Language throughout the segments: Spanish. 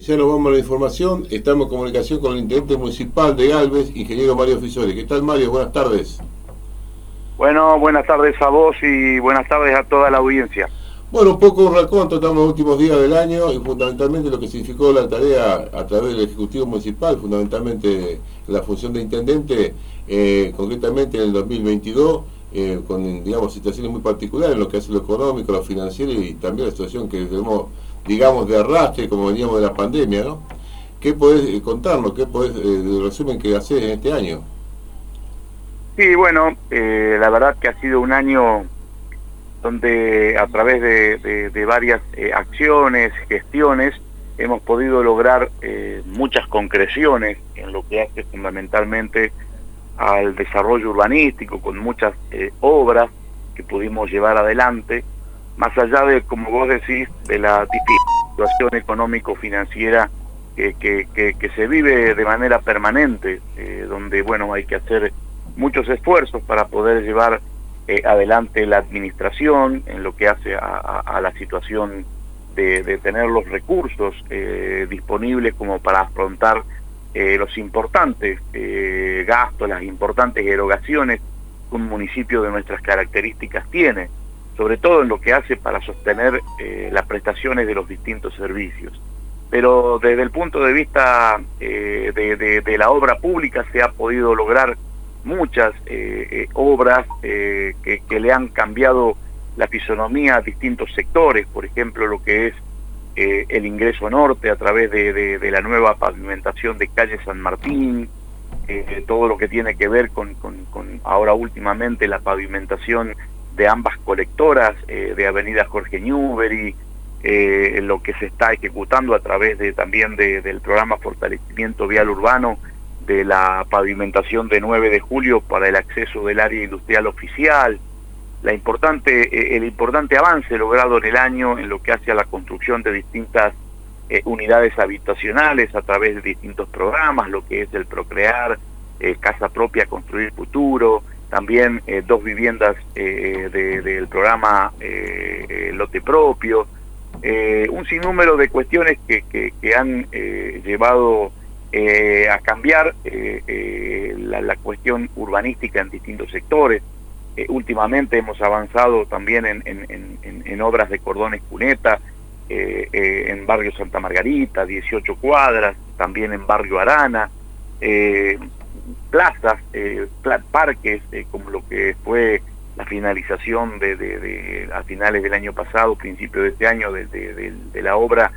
Ya nos vamos a la información. Estamos en comunicación con el intendente municipal de Galvez, ingeniero Mario Fisori. ¿Qué tal, Mario? Buenas tardes. Bueno, buenas tardes a vos y buenas tardes a toda la audiencia. Bueno, un poco un raconto, estamos en los últimos días del año y fundamentalmente lo que significó la tarea a través del Ejecutivo Municipal, fundamentalmente la función de intendente, concretamente en el 2022, con, digamos, situaciones muy particulares en lo que hace lo económico, lo financiero y también la situación que tenemos, digamos, de arrastre, como veníamos de la pandemia, ¿no? ¿Qué podés contarnos? ¿Qué podés, el resumen que hacés en este año? Sí, bueno, la verdad que ha sido un año donde a través de varias acciones, gestiones, hemos podido lograr muchas concreciones en lo que hace fundamentalmente al desarrollo urbanístico, con muchas obras que pudimos llevar adelante, más allá de, como vos decís, de la difícil situación económico-financiera que se vive de manera permanente, donde, bueno, hay que hacer muchos esfuerzos para poder llevar adelante la administración en lo que hace a la situación de tener los recursos disponibles como para afrontar los importantes gastos, las importantes erogaciones que un municipio de nuestras características tiene, sobre todo en lo que hace para sostener las prestaciones de los distintos servicios. Pero desde el punto de vista de la obra pública se ha podido lograr muchas obras que le han cambiado la fisonomía a distintos sectores, por ejemplo lo que es el ingreso norte a través de la nueva pavimentación de calle San Martín, todo lo que tiene que ver con ahora últimamente la pavimentación de ambas colectoras de avenida Jorge Newbery, lo que se está ejecutando a través también del programa Fortalecimiento Vial Urbano, de la pavimentación de 9 de julio para el acceso del área industrial oficial, el importante avance logrado en el año en lo que hace a la construcción de distintas unidades habitacionales a través de distintos programas, lo que es el Procrear, Casa Propia, Construir Futuro, también 2 viviendas del programa Lote Propio, un sinnúmero de cuestiones que han llevado a cambiar la cuestión urbanística en distintos sectores. Últimamente hemos avanzado también en obras de cordones cuneta, en barrio Santa Margarita, 18 cuadras, también en barrio Arana, plazas, parques, como lo que fue la finalización a finales del año pasado, principio de este año, de la obra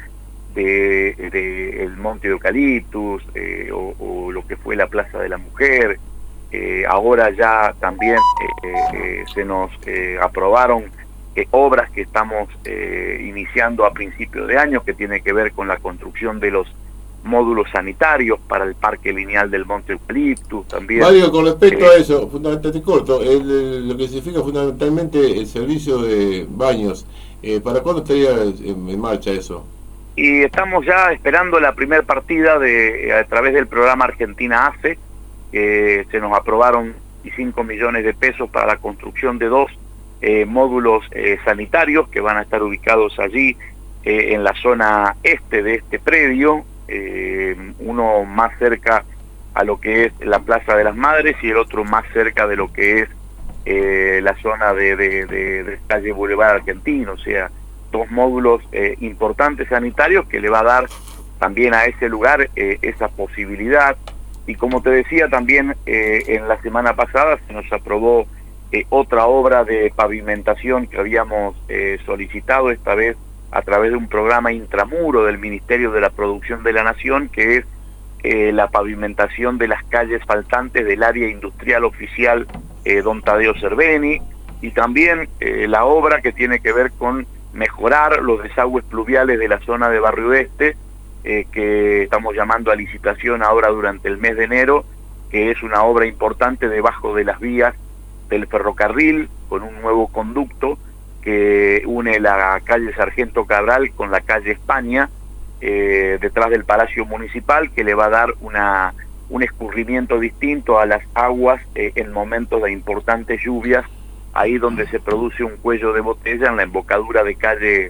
de el Monte de Eucaliptus, o lo que fue la Plaza de la Mujer. Ahora ya también se nos aprobaron obras que estamos iniciando a principios de año, que tiene que ver con la construcción de los módulos sanitarios para el parque lineal del Monte Eucaliptus también. Mario, con respecto a eso, fundamentalmente corto, lo que significa fundamentalmente el servicio de baños, ¿para cuándo estaría en marcha eso? Y estamos ya esperando la primer partida a través del programa Argentina Hace, que se nos aprobaron 5 millones de pesos para la construcción de 2 módulos sanitarios que van a estar ubicados allí en la zona este de este predio, uno más cerca a lo que es la Plaza de las Madres y el otro más cerca de lo que es la zona de calle Boulevard Argentino, o sea, 2 módulos importantes sanitarios que le va a dar también a ese lugar esa posibilidad. Y como te decía también, en la semana pasada se nos aprobó otra obra de pavimentación que habíamos solicitado, esta vez a través de un programa intramuro del Ministerio de la Producción de la Nación, que es la pavimentación de las calles faltantes del área industrial oficial Don Tadeo Cerveni, y también la obra que tiene que ver con mejorar los desagües pluviales de la zona de Barrio Este, que estamos llamando a licitación ahora durante el mes de enero, que es una obra importante debajo de las vías del ferrocarril, con un nuevo conducto que une la calle Sargento Cabral con la calle España, detrás del Palacio Municipal, que le va a dar un escurrimiento distinto a las aguas en momentos de importantes lluvias, ahí donde se produce un cuello de botella en la embocadura de calle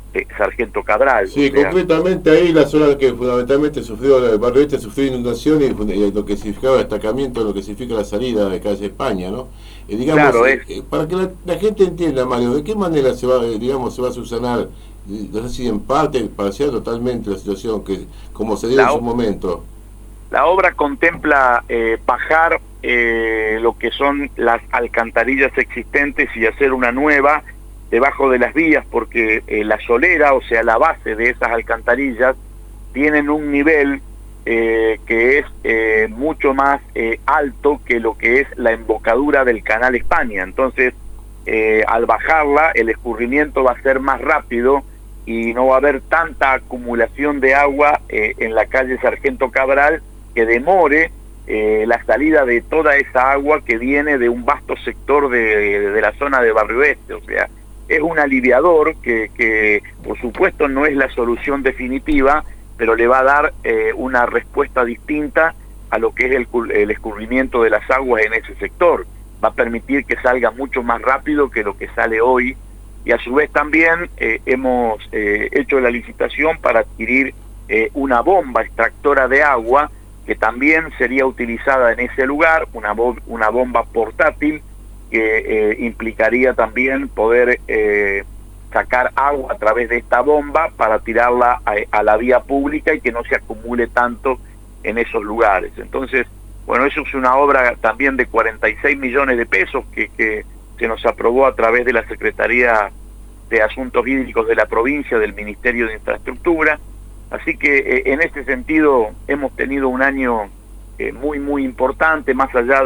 Sargento Cabral. Sí, concretamente ahí la zona que fundamentalmente sufrió, el barrio este sufrió inundaciones y lo que significaba el destacamiento, lo que significa la salida de calle España, ¿no? Digamos, Claro, para que la gente entienda, Mario, ¿de qué manera se va, digamos, se va a subsanar, no sé si en parte, parcial, totalmente la situación, que como se dio en su momento? La obra contempla bajar lo que son las alcantarillas existentes y hacer una nueva debajo de las vías, porque la solera, o sea, la base de esas alcantarillas, tienen un nivel que es mucho más alto que lo que es la embocadura del Canal España. Entonces, al bajarla, el escurrimiento va a ser más rápido y no va a haber tanta acumulación de agua en la calle Sargento Cabral, que demore la salida de toda esa agua que viene de un vasto sector de la zona de Barrio Este. O sea, es un aliviador que por supuesto no es la solución definitiva, pero le va a dar una respuesta distinta a lo que es el escurrimiento de las aguas en ese sector. Va a permitir que salga mucho más rápido que lo que sale hoy, y a su vez también hemos hecho la licitación para adquirir una bomba extractora de agua que también sería utilizada en ese lugar, una bomba portátil que implicaría también poder sacar agua a través de esta bomba para tirarla a la vía pública y que no se acumule tanto en esos lugares. Entonces, bueno, eso es una obra también de 46 millones de pesos que se nos aprobó a través de la Secretaría de Asuntos Hídricos de la provincia, del Ministerio de Infraestructura. Así que en este sentido hemos tenido un año muy importante, más allá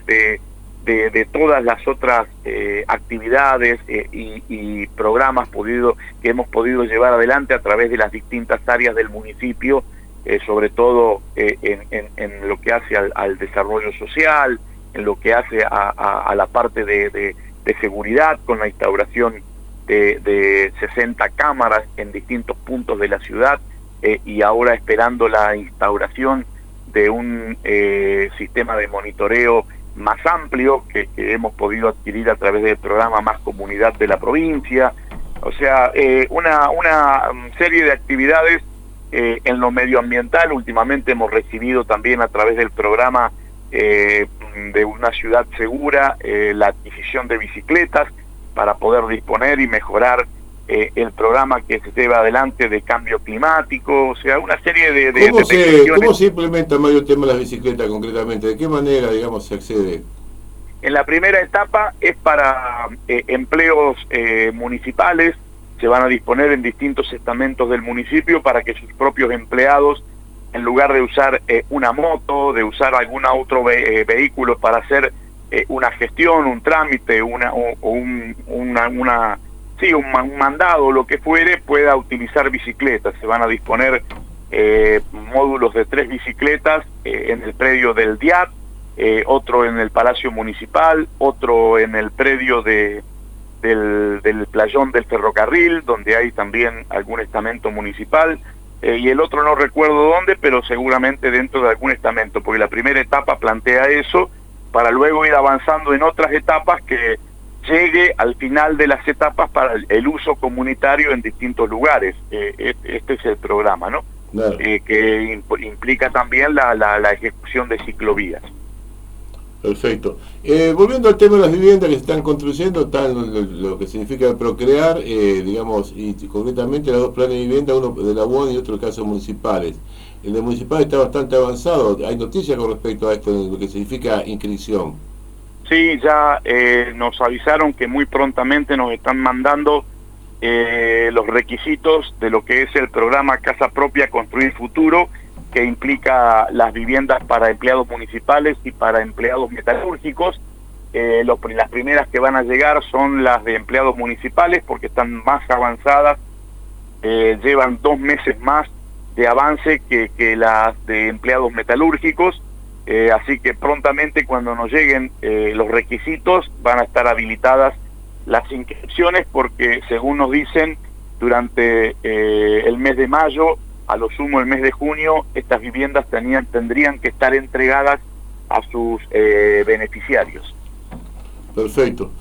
de todas las otras actividades y programas que hemos podido llevar adelante a través de las distintas áreas del municipio, sobre todo en lo que hace al desarrollo social, en lo que hace a la parte de seguridad, con la instauración de 60 cámaras en distintos puntos de la ciudad, y ahora esperando la instauración de un sistema de monitoreo más amplio que hemos podido adquirir a través del programa Más Comunidad de la provincia. O sea, una serie de actividades en lo medioambiental. Últimamente hemos recibido también a través del programa de una ciudad segura la adquisición de bicicletas para poder disponer y mejorar el programa que se lleva adelante de cambio climático. O sea, una serie de ¿Cómo se implementa, Mario, el tema de las bicicletas concretamente? ¿De qué manera, digamos, se accede? En la primera etapa es para empleos municipales. Se van a disponer en distintos estamentos del municipio para que sus propios empleados, en lugar de usar una moto, de usar algún otro vehículo para hacer una gestión, un trámite, un mandado, lo que fuere, pueda utilizar bicicletas. Se van a disponer módulos de 3 bicicletas en el predio del DIAT, otro en el Palacio Municipal, otro en el predio del playón del ferrocarril, donde hay también algún estamento municipal, y el otro no recuerdo dónde, pero seguramente dentro de algún estamento, porque la primera etapa plantea eso, para luego ir avanzando en otras etapas que llegue al final de las etapas para el uso comunitario en distintos lugares. Este es el programa, ¿no? Claro. Que implica también la ejecución de ciclovías. Perfecto. Volviendo al tema de las viviendas que se están construyendo, lo que significa procrear, digamos, y concretamente los 2 planes de vivienda, uno de la UON y otro caso municipales. El de municipal está bastante avanzado. ¿Hay noticias con respecto a esto, lo que significa inscripción? Sí, ya nos avisaron que muy prontamente nos están mandando los requisitos de lo que es el programa Casa Propia Construir Futuro, que implica las viviendas para empleados municipales y para empleados metalúrgicos. Las primeras que van a llegar son las de empleados municipales porque están más avanzadas, llevan 2 meses más de avance que las de empleados metalúrgicos. Así que prontamente, cuando nos lleguen los requisitos, van a estar habilitadas las inscripciones, porque según nos dicen, durante el mes de mayo, a lo sumo el mes de junio, estas viviendas tendrían que estar entregadas a sus beneficiarios. Perfecto.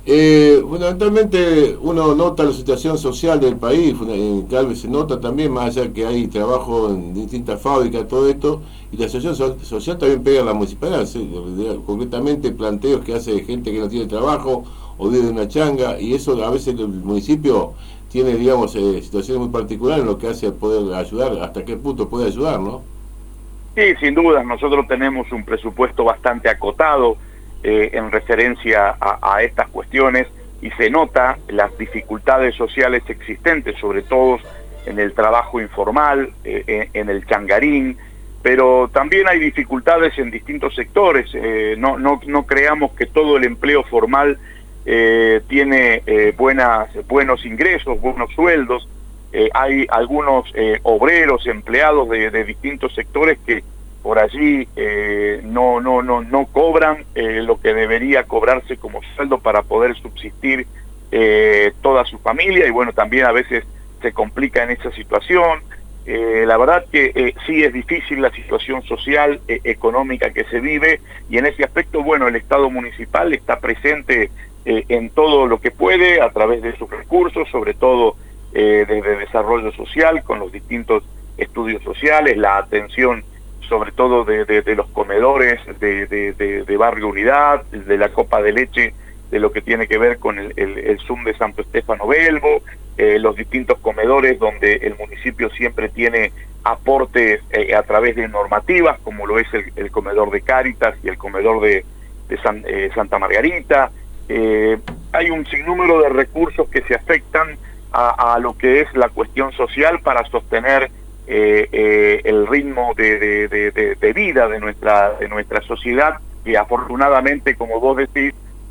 Fundamentalmente uno nota la situación social del país, en Galvez se nota también, más allá que hay trabajo en distintas fábricas, todo esto, y la situación social también pega a la municipalidad, ¿sí? Concretamente planteos que hace gente que no tiene trabajo o vive de una changa, y eso a veces el municipio tiene, digamos, situaciones muy particulares en lo que hace a poder ayudar, hasta qué punto puede ayudar, ¿no? Sí, sin duda, nosotros tenemos un presupuesto bastante acotado en referencia a estas cuestiones y se nota las dificultades sociales existentes, sobre todo en el trabajo informal, en el changarín, pero también hay dificultades en distintos sectores. No creamos que todo el empleo formal tiene buenos ingresos, buenos sueldos. Hay algunos obreros, empleados de distintos sectores que por allí no cobran lo que debería cobrarse como sueldo para poder subsistir toda su familia, y bueno, también a veces se complica en esa situación. La verdad que sí es difícil la situación social, económica que se vive, y en ese aspecto, bueno, el Estado municipal está presente en todo lo que puede a través de sus recursos, sobre todo desde desarrollo social, con los distintos estudios sociales, la atención sobre todo de los comedores de Barrio Unidad, de la copa de leche, de lo que tiene que ver con el ZUM de Santo Estefano Belvo, los distintos comedores donde el municipio siempre tiene aportes a través de normativas, como lo es el comedor de Cáritas y el comedor de Santa Margarita. Hay un sinnúmero de recursos que se afectan a lo que es la cuestión social para sostener el ritmo de vida de nuestra sociedad, y afortunadamente, como vos decís,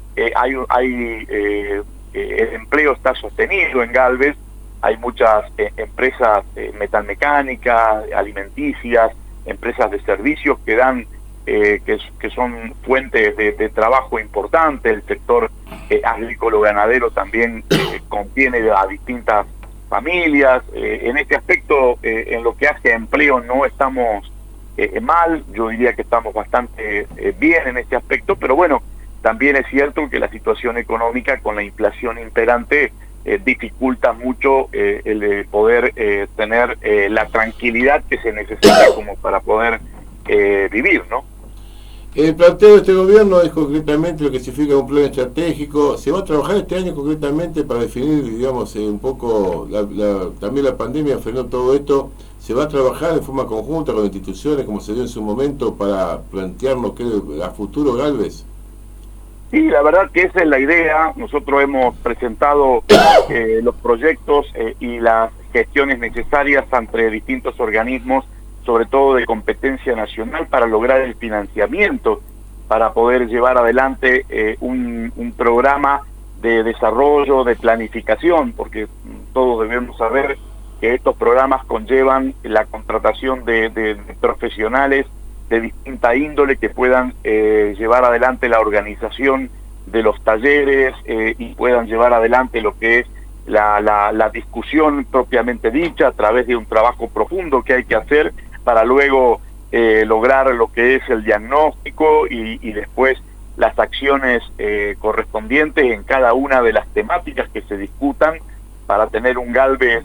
el empleo está sostenido en Galvez. Hay muchas empresas metalmecánicas, alimenticias, empresas de servicios que dan que son fuentes de trabajo importante. El sector agrícola-ganadero también contiene a distintas familias. En este aspecto, en lo que hace a empleo, no estamos mal. Yo diría que estamos bastante bien en este aspecto, pero bueno, también es cierto que la situación económica con la inflación imperante dificulta mucho el poder tener la tranquilidad que se necesita como para poder vivir, ¿no? El planteo de este gobierno es concretamente lo que significa un plan estratégico. ¿Se va a trabajar este año concretamente para definir, digamos, un poco, también la pandemia frenó todo esto? ¿Se va a trabajar de forma conjunta con instituciones, como se dio en su momento, para plantearnos qué a futuro Galvez? Sí, la verdad que esa es la idea. Nosotros hemos presentado los proyectos y las gestiones necesarias entre distintos organismos, sobre todo de competencia nacional, para lograr el financiamiento, para poder llevar adelante un programa de desarrollo, de planificación, porque todos debemos saber que estos programas conllevan la contratación de profesionales de distinta índole que puedan llevar adelante la organización de los talleres y puedan llevar adelante lo que es la discusión propiamente dicha, a través de un trabajo profundo que hay que hacer para luego lograr lo que es el diagnóstico y después las acciones correspondientes en cada una de las temáticas que se discutan, para tener un Galvez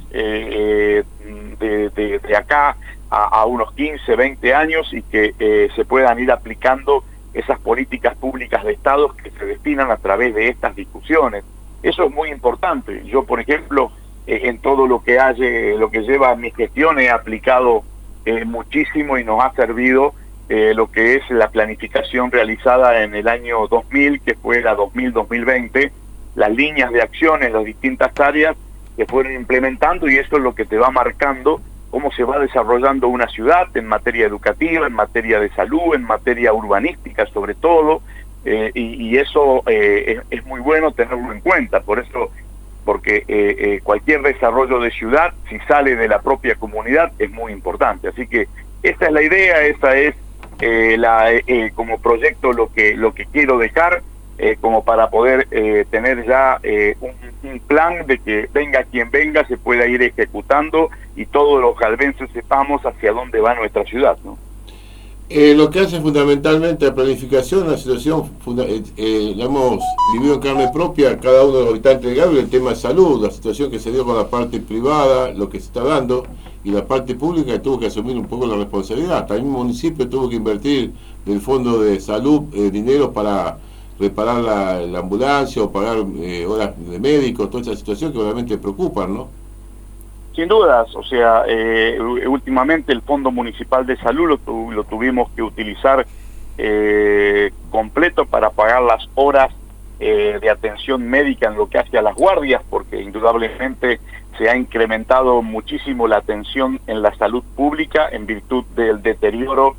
de acá a unos 15, 20 años, y que se puedan ir aplicando esas políticas públicas de Estado que se definan a través de estas discusiones. Eso es muy importante. Yo, por ejemplo, en todo lo que lleva mi gestión, he aplicado muchísimo, y nos ha servido lo que es la planificación realizada en el año 2000, que fue la 2000-2020, las líneas de acción en las distintas áreas que fueron implementando, y eso es lo que te va marcando cómo se va desarrollando una ciudad en materia educativa, en materia de salud, en materia urbanística sobre todo, y eso es muy bueno tenerlo en cuenta. Por eso, porque cualquier desarrollo de ciudad, si sale de la propia comunidad, es muy importante. Así que esa es la idea, esa es como proyecto lo que quiero dejar, como para poder tener ya un plan de que venga quien venga, se pueda ir ejecutando, y todos los galvenses sepamos hacia dónde va nuestra ciudad, ¿no? Lo que hace fundamentalmente la planificación, la situación, la hemos vivido en carne propia, cada uno de los habitantes de Galvez, el tema de salud, la situación que se dio con la parte privada, lo que se está dando, y la parte pública que tuvo que asumir un poco la responsabilidad. También el municipio tuvo que invertir del fondo de salud dinero para reparar la ambulancia o pagar horas de médicos, toda esa situación que obviamente preocupan, ¿no? Sin dudas, o sea, últimamente el Fondo Municipal de Salud lo tuvimos que utilizar completo para pagar las horas de atención médica en lo que hace a las guardias, porque indudablemente se ha incrementado muchísimo la atención en la salud pública en virtud del deterioro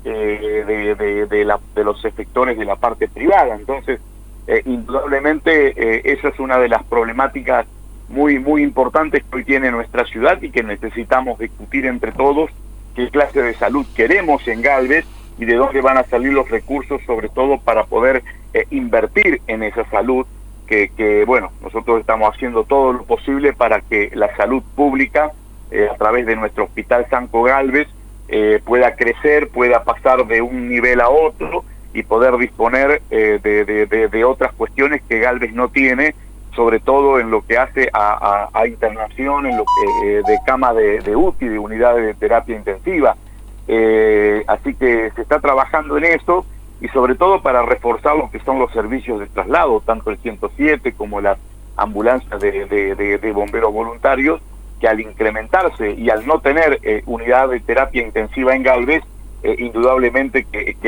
de los efectores de la parte privada. Entonces, indudablemente esa es una de las problemáticas muy importantes que hoy tiene nuestra ciudad y que necesitamos discutir entre todos qué clase de salud queremos en Galvez y de dónde van a salir los recursos, sobre todo para poder invertir en esa salud, que bueno, nosotros estamos haciendo todo lo posible para que la salud pública, a través de nuestro Hospital Sanco Galvez, pueda crecer, pueda pasar de un nivel a otro y poder disponer de otras cuestiones que Galvez no tiene, sobre todo en lo que hace a internación, en lo que de cama de UTI, de unidades de terapia intensiva. Así que se está trabajando en eso, y sobre todo para reforzar lo que son los servicios de traslado, tanto el 107 como las ambulancias de bomberos voluntarios, que al incrementarse y al no tener unidad de terapia intensiva en Galvez, indudablemente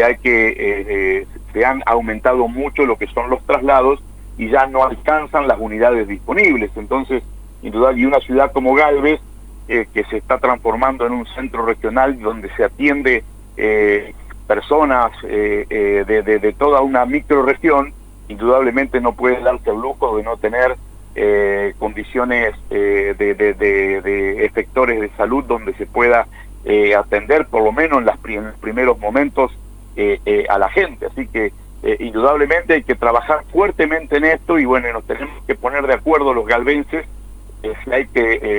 se han aumentado mucho lo que son los traslados y ya no alcanzan las unidades disponibles. Entonces, indudablemente, y una ciudad como Galvez, que se está transformando en un centro regional donde se atiende personas de toda una microrregión, indudablemente no puede darse el lujo de no tener condiciones de efectores de salud donde se pueda atender, por lo menos en los primeros momentos, a la gente. Así que indudablemente hay que trabajar fuertemente en esto, y bueno, nos tenemos que poner de acuerdo los galvenses si hay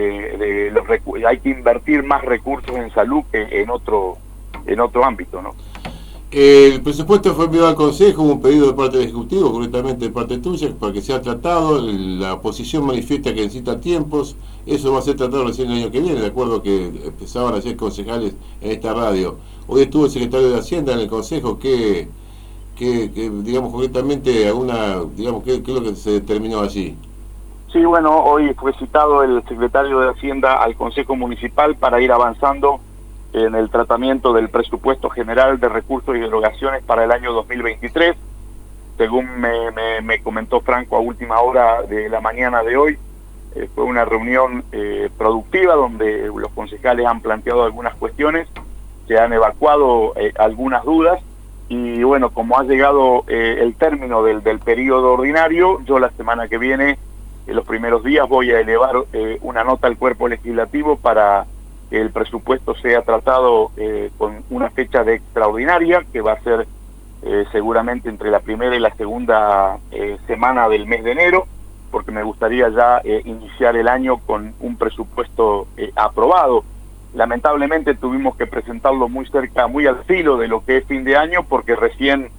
que invertir más recursos en salud que en otro ámbito, ¿no? El presupuesto fue enviado al Consejo, hubo un pedido de parte del Ejecutivo, concretamente de parte tuya, para que sea tratado. La oposición manifiesta que necesita tiempos. Eso va a ser tratado recién el año que viene, de acuerdo que empezaban a ser concejales en esta radio. Hoy estuvo el secretario de Hacienda en el Consejo. Que digamos, concretamente, ¿qué es lo que se determinó allí? Sí, bueno, hoy fue citado el secretario de Hacienda al Consejo Municipal para ir avanzando en el tratamiento del presupuesto general de recursos y erogaciones para el año 2023. Según me comentó Franco a última hora de la mañana de hoy, fue una reunión productiva donde los concejales han planteado algunas cuestiones, se han evacuado algunas dudas, y bueno, como ha llegado el término del periodo ordinario, yo la semana que viene, en los primeros días, voy a elevar una nota al cuerpo legislativo para que el presupuesto sea tratado con una fecha de extraordinaria, que va a ser seguramente entre la primera y la segunda semana del mes de enero, porque me gustaría ya iniciar el año con un presupuesto aprobado. Lamentablemente tuvimos que presentarlo muy al filo de lo que es fin de año, porque recién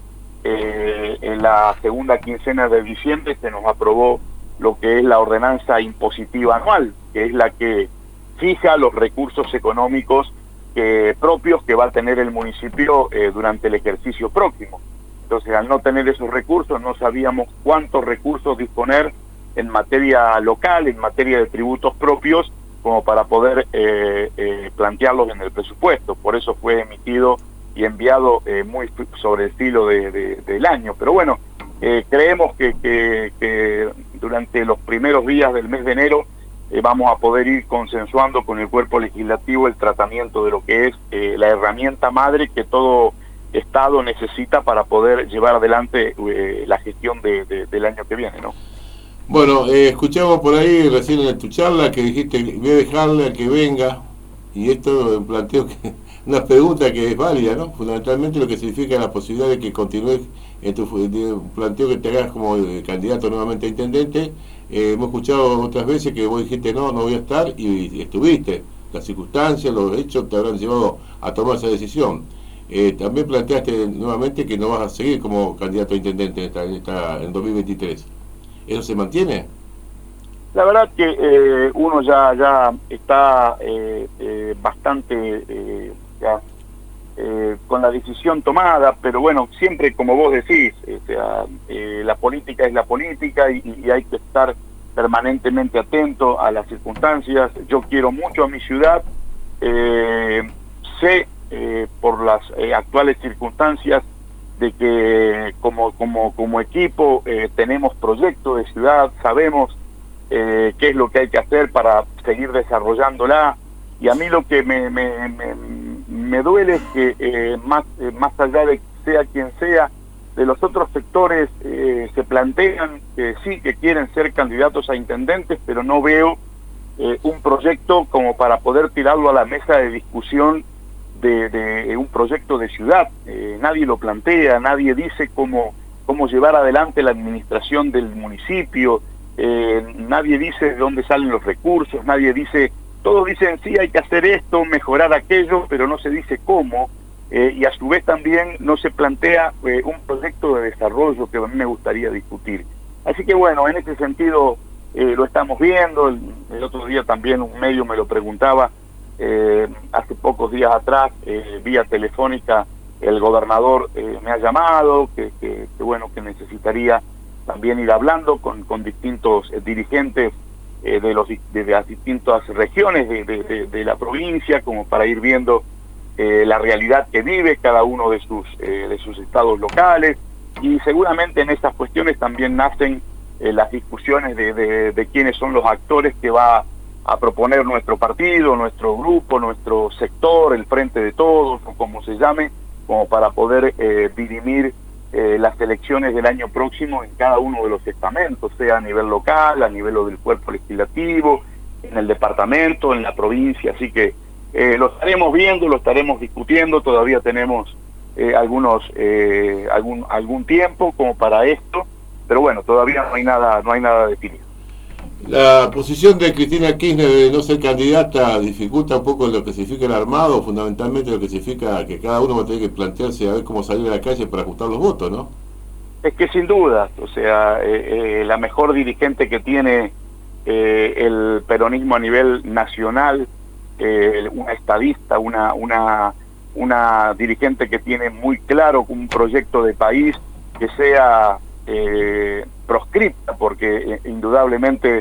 en la segunda quincena de diciembre se nos aprobó lo que es la ordenanza impositiva anual, que es la que fija los recursos económicos propios que va a tener el municipio durante el ejercicio próximo. Entonces, al no tener esos recursos, no sabíamos cuántos recursos disponer en materia local, en materia de tributos propios, como para poder plantearlos en el presupuesto. Por eso fue emitido y enviado muy sobre el filo del año. Pero bueno, creemos que durante los primeros días del mes de enero vamos a poder ir consensuando con el cuerpo legislativo el tratamiento de lo que es la herramienta madre que todo Estado necesita para poder llevar adelante la gestión del año que viene, ¿no? Bueno, escuchamos por ahí recién en tu charla que dijiste voy a dejarle a que venga, y esto planteo una pregunta que es válida, ¿no? Fundamentalmente lo que significa la posibilidad de que continúes en tu planteo, que te hagas como candidato nuevamente a intendente. Hemos escuchado otras veces que vos dijiste no voy a estar, y estuviste. Las circunstancias, los hechos te habrán llevado a tomar esa decisión. también planteaste nuevamente que no vas a seguir como candidato a intendente en 2023. ¿Eso se mantiene? La verdad que uno ya está bastante ya, con la decisión tomada, pero bueno, siempre como vos decís, o sea, la política es la política y hay que estar permanentemente atento a las circunstancias. Yo quiero mucho a mi ciudad, sé por las actuales circunstancias de que como equipo tenemos proyectos de ciudad, sabemos qué es lo que hay que hacer para seguir desarrollándola, y a mí lo que me duele es que más allá de sea quien sea, de los otros sectores se plantean que sí, que quieren ser candidatos a intendentes, pero no veo un proyecto como para poder tirarlo a la mesa de discusión de un proyecto de ciudad. Nadie lo plantea, nadie dice cómo llevar adelante la administración del municipio, nadie dice de dónde salen los recursos, nadie dice, todos dicen sí, hay que hacer esto, mejorar aquello, pero no se dice cómo, y a su vez también no se plantea un proyecto de desarrollo que a mí me gustaría discutir. Así que bueno, en ese sentido lo estamos viendo. El otro día también un medio me lo preguntaba, hace pocos días atrás, vía telefónica, el gobernador me ha llamado, que bueno, que necesitaría también ir hablando con distintos dirigentes de las distintas regiones de la provincia, como para ir viendo la realidad que vive cada uno de sus estados locales, y seguramente en esas cuestiones también nacen las discusiones de quiénes son los actores que va a proponer nuestro partido, nuestro grupo, nuestro sector, el Frente de Todos, o como se llame, como para poder dirimir las elecciones del año próximo en cada uno de los estamentos, sea a nivel local, a nivel del cuerpo legislativo, en el departamento, en la provincia. Así que lo estaremos viendo, lo estaremos discutiendo. Todavía tenemos algún tiempo como para esto, pero bueno, todavía no hay nada definido. La posición de Cristina Kirchner de no ser candidata dificulta un poco lo que significa el armado, fundamentalmente lo que significa que cada uno va a tener que plantearse a ver cómo salir a la calle para ajustar los votos, ¿no? Es que sin duda, o sea, la mejor dirigente que tiene el peronismo a nivel nacional, una estadista, una dirigente que tiene muy claro un proyecto de país que sea proscripta, porque indudablemente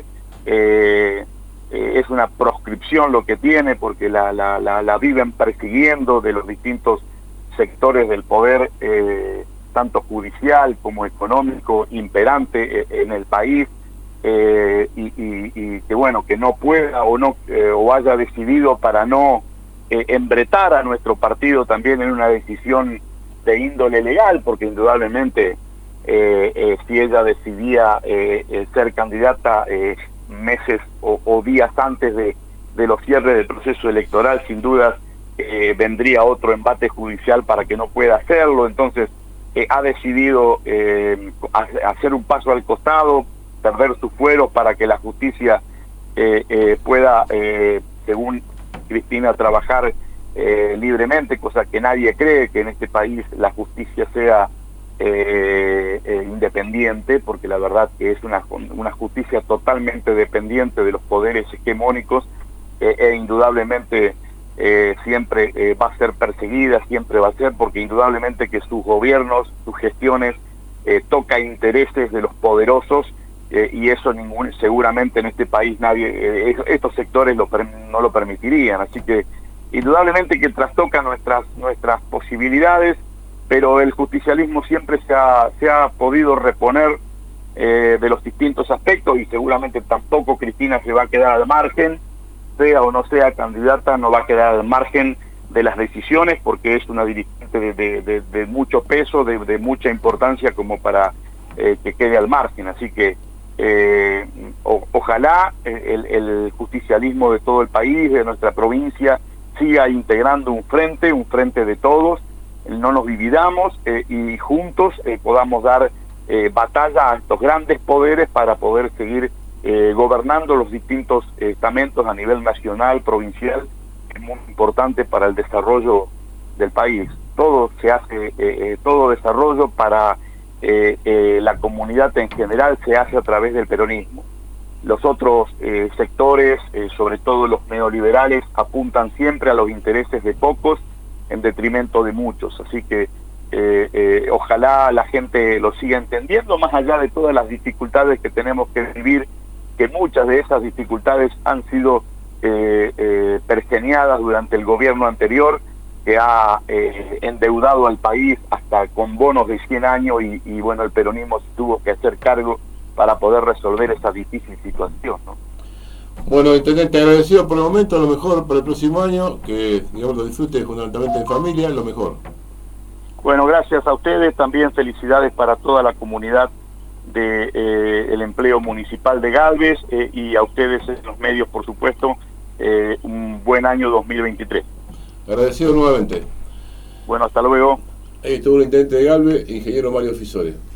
es una proscripción lo que tiene, porque la viven persiguiendo de los distintos sectores del poder, tanto judicial como económico, imperante en el país, y que bueno, que no pueda o haya decidido para no embretar a nuestro partido también en una decisión de índole legal, porque indudablemente si ella decidía ser candidata meses o días antes de los cierres del proceso electoral, sin dudas vendría otro embate judicial para que no pueda hacerlo. Entonces ha decidido hacer un paso al costado, perder su fuero para que la justicia pueda, según Cristina, trabajar libremente, cosa que nadie cree, que en este país la justicia sea independiente, porque la verdad que es una justicia totalmente dependiente de los poderes hegemónicos, indudablemente siempre va a ser perseguida, siempre va a ser, porque indudablemente que sus gobiernos, sus gestiones toca intereses de los poderosos, y eso seguramente en este país nadie, estos sectores no lo permitirían. Así que indudablemente que trastoca nuestras posibilidades, pero el justicialismo siempre se ha podido reponer de los distintos aspectos, y seguramente tampoco Cristina se va a quedar al margen, sea o no sea candidata, no va a quedar al margen de las decisiones, porque es una dirigente de mucho peso, de mucha importancia como para que quede al margen. Así que ojalá el justicialismo de todo el país, de nuestra provincia, siga integrando un frente de todos, no nos dividamos y juntos podamos dar batalla a estos grandes poderes para poder seguir gobernando los distintos estamentos a nivel nacional, provincial, que es muy importante para el desarrollo del país. todo se hace, todo desarrollo para la comunidad en general se hace a través del peronismo. Los otros sectores, sobre todo los neoliberales, apuntan siempre a los intereses de pocos en detrimento de muchos. Así que ojalá la gente lo siga entendiendo, más allá de todas las dificultades que tenemos que vivir, que muchas de esas dificultades han sido pergeñadas durante el gobierno anterior, que ha endeudado al país hasta con bonos de 100 años y bueno, el peronismo se tuvo que hacer cargo para poder resolver esa difícil situación, ¿no? Bueno, intendente, agradecido por el momento, lo mejor para el próximo año, que digamos lo disfrute fundamentalmente en familia, lo mejor. Bueno, gracias a ustedes, también felicidades para toda la comunidad de el empleo municipal de Galvez y a ustedes en los medios, por supuesto, un buen año 2023. Agradecido nuevamente. Bueno, hasta luego. Ahí estuvo el intendente de Galvez, ingeniero Mario Fisore.